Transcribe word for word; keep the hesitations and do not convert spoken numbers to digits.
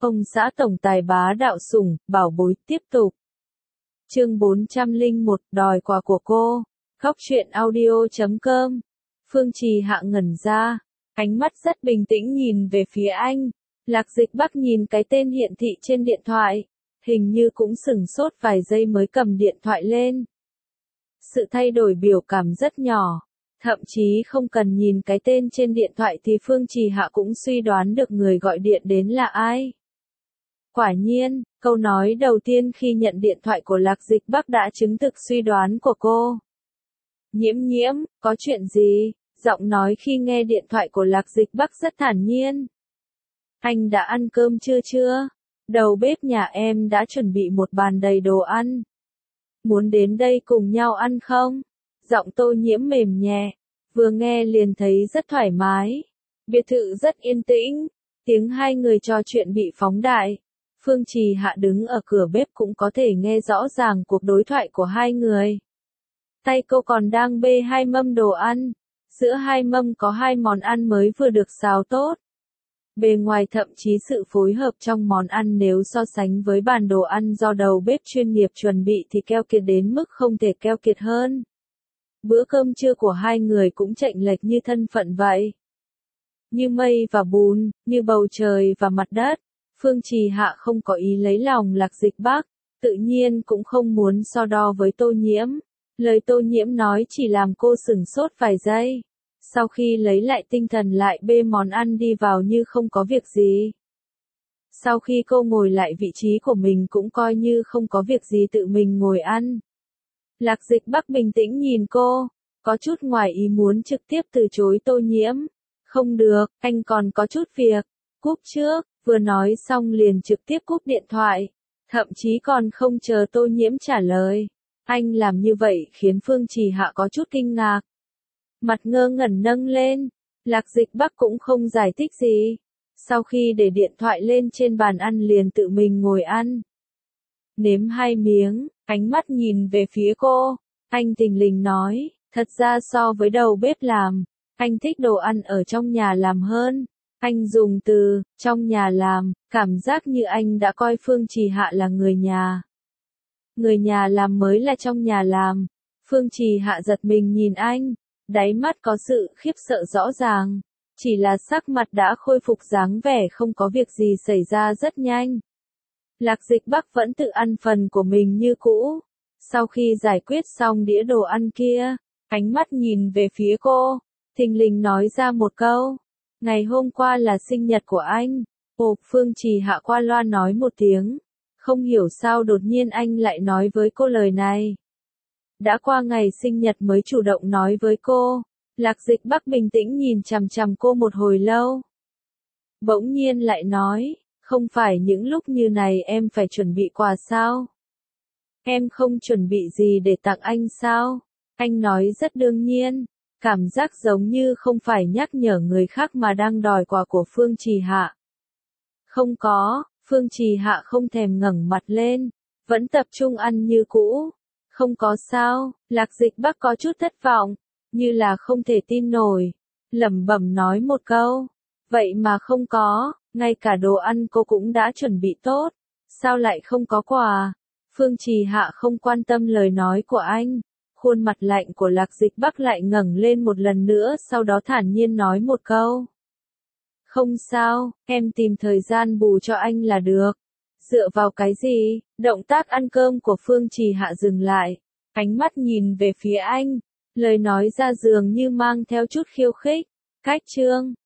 Ông xã tổng tài bá đạo sủng, bảo bối tiếp tục. Chương bốn trăm lẻ một, đòi quà của cô. Góc truyện audio chấm com. Phương Trì Hạ ngẩn ra, ánh mắt rất bình tĩnh nhìn về phía anh. Lạc Dịch Bắc nhìn cái tên hiện thị trên điện thoại, hình như cũng sửng sốt vài giây mới cầm điện thoại lên. Sự thay đổi biểu cảm rất nhỏ, thậm chí không cần nhìn cái tên trên điện thoại thì Phương Trì Hạ cũng suy đoán được người gọi điện đến là ai. Quả nhiên, câu nói đầu tiên khi nhận điện thoại của Lạc Dịch Bắc đã chứng thực suy đoán của cô. Nhiễm nhiễm, có chuyện gì? Giọng nói khi nghe điện thoại của Lạc Dịch Bắc rất thản nhiên. Anh đã ăn cơm chưa chưa? Đầu bếp nhà em đã chuẩn bị một bàn đầy đồ ăn. Muốn đến đây cùng nhau ăn không? Giọng Tô Nhiễm mềm nhẹ, vừa nghe liền thấy rất thoải mái. Biệt thự rất yên tĩnh, tiếng hai người trò chuyện bị phóng đại. Phương Trì Hạ đứng ở cửa bếp cũng có thể nghe rõ ràng cuộc đối thoại của hai người. Tay cô còn đang bê hai mâm đồ ăn. Giữa hai mâm có hai món ăn mới vừa được xào tốt. Bề ngoài thậm chí sự phối hợp trong món ăn nếu so sánh với bàn đồ ăn do đầu bếp chuyên nghiệp chuẩn bị thì keo kiệt đến mức không thể keo kiệt hơn. Bữa cơm trưa của hai người cũng chệnh lệch như thân phận vậy. Như mây và bùn, như bầu trời và mặt đất. Phương Trì Hạ không có ý lấy lòng Lạc Dịch Bắc, tự nhiên cũng không muốn so đo với Tô Nhiễm. Lời Tô Nhiễm nói chỉ làm cô sửng sốt vài giây. Sau khi lấy lại tinh thần lại bê món ăn đi vào như không có việc gì. Sau khi cô ngồi lại vị trí của mình cũng coi như không có việc gì tự mình ngồi ăn. Lạc Dịch Bắc bình tĩnh nhìn cô, có chút ngoài ý muốn trực tiếp từ chối Tô Nhiễm. Không được, anh còn có chút việc, cúp trước, vừa nói xong liền trực tiếp cúp điện thoại. Thậm chí còn không chờ Tô Nhiễm trả lời. Anh làm như vậy khiến Phương Trì Hạ có chút kinh ngạc. Mặt ngơ ngẩn nâng lên, Lạc Dịch Bắc cũng không giải thích gì. Sau khi để điện thoại lên trên bàn ăn liền tự mình ngồi ăn. Nếm hai miếng, ánh mắt nhìn về phía cô, anh thình lình nói, thật ra so với đầu bếp làm, anh thích đồ ăn ở trong nhà làm hơn. Anh dùng từ, trong nhà làm, cảm giác như anh đã coi Phương Trì Hạ là người nhà. Người nhà làm mới là trong nhà làm. Phương Trì Hạ giật mình nhìn anh, đáy mắt có sự khiếp sợ rõ ràng. Chỉ là sắc mặt đã khôi phục dáng vẻ không có việc gì xảy ra rất nhanh. Lạc Dịch Bắc vẫn tự ăn phần của mình như cũ. Sau khi giải quyết xong đĩa đồ ăn kia, ánh mắt nhìn về phía cô, thình lình nói ra một câu. Ngày hôm qua là sinh nhật của anh. Ồ, Phương Trì Hạ qua loa nói một tiếng. Không hiểu sao đột nhiên anh lại nói với cô lời này. Đã qua ngày sinh nhật mới chủ động nói với cô. Lạc Dịch Bắc bình tĩnh nhìn chằm chằm cô một hồi lâu. Bỗng nhiên lại nói, không phải những lúc như này em phải chuẩn bị quà sao? Em không chuẩn bị gì để tặng anh sao? Anh nói rất đương nhiên, cảm giác giống như không phải nhắc nhở người khác mà đang đòi quà của Phương Trì Hạ. Không có, Phương Trì Hạ không thèm ngẩng mặt lên, vẫn tập trung ăn như cũ. Không có sao, Lạc Dịch Bắc có chút thất vọng, như là không thể tin nổi, lẩm bẩm nói một câu, vậy mà không có, ngay cả đồ ăn cô cũng đã chuẩn bị tốt, sao lại không có quà? Phương Trì Hạ không quan tâm lời nói của anh, khuôn mặt lạnh của Lạc Dịch Bắc lại ngẩng lên một lần nữa sau đó thản nhiên nói một câu. Không sao, em tìm thời gian bù cho anh là được. Dựa vào cái gì? Động tác ăn cơm của Phương Trì Hạ dừng lại, ánh mắt nhìn về phía anh, lời nói ra dường như mang theo chút khiêu khích. Cách chương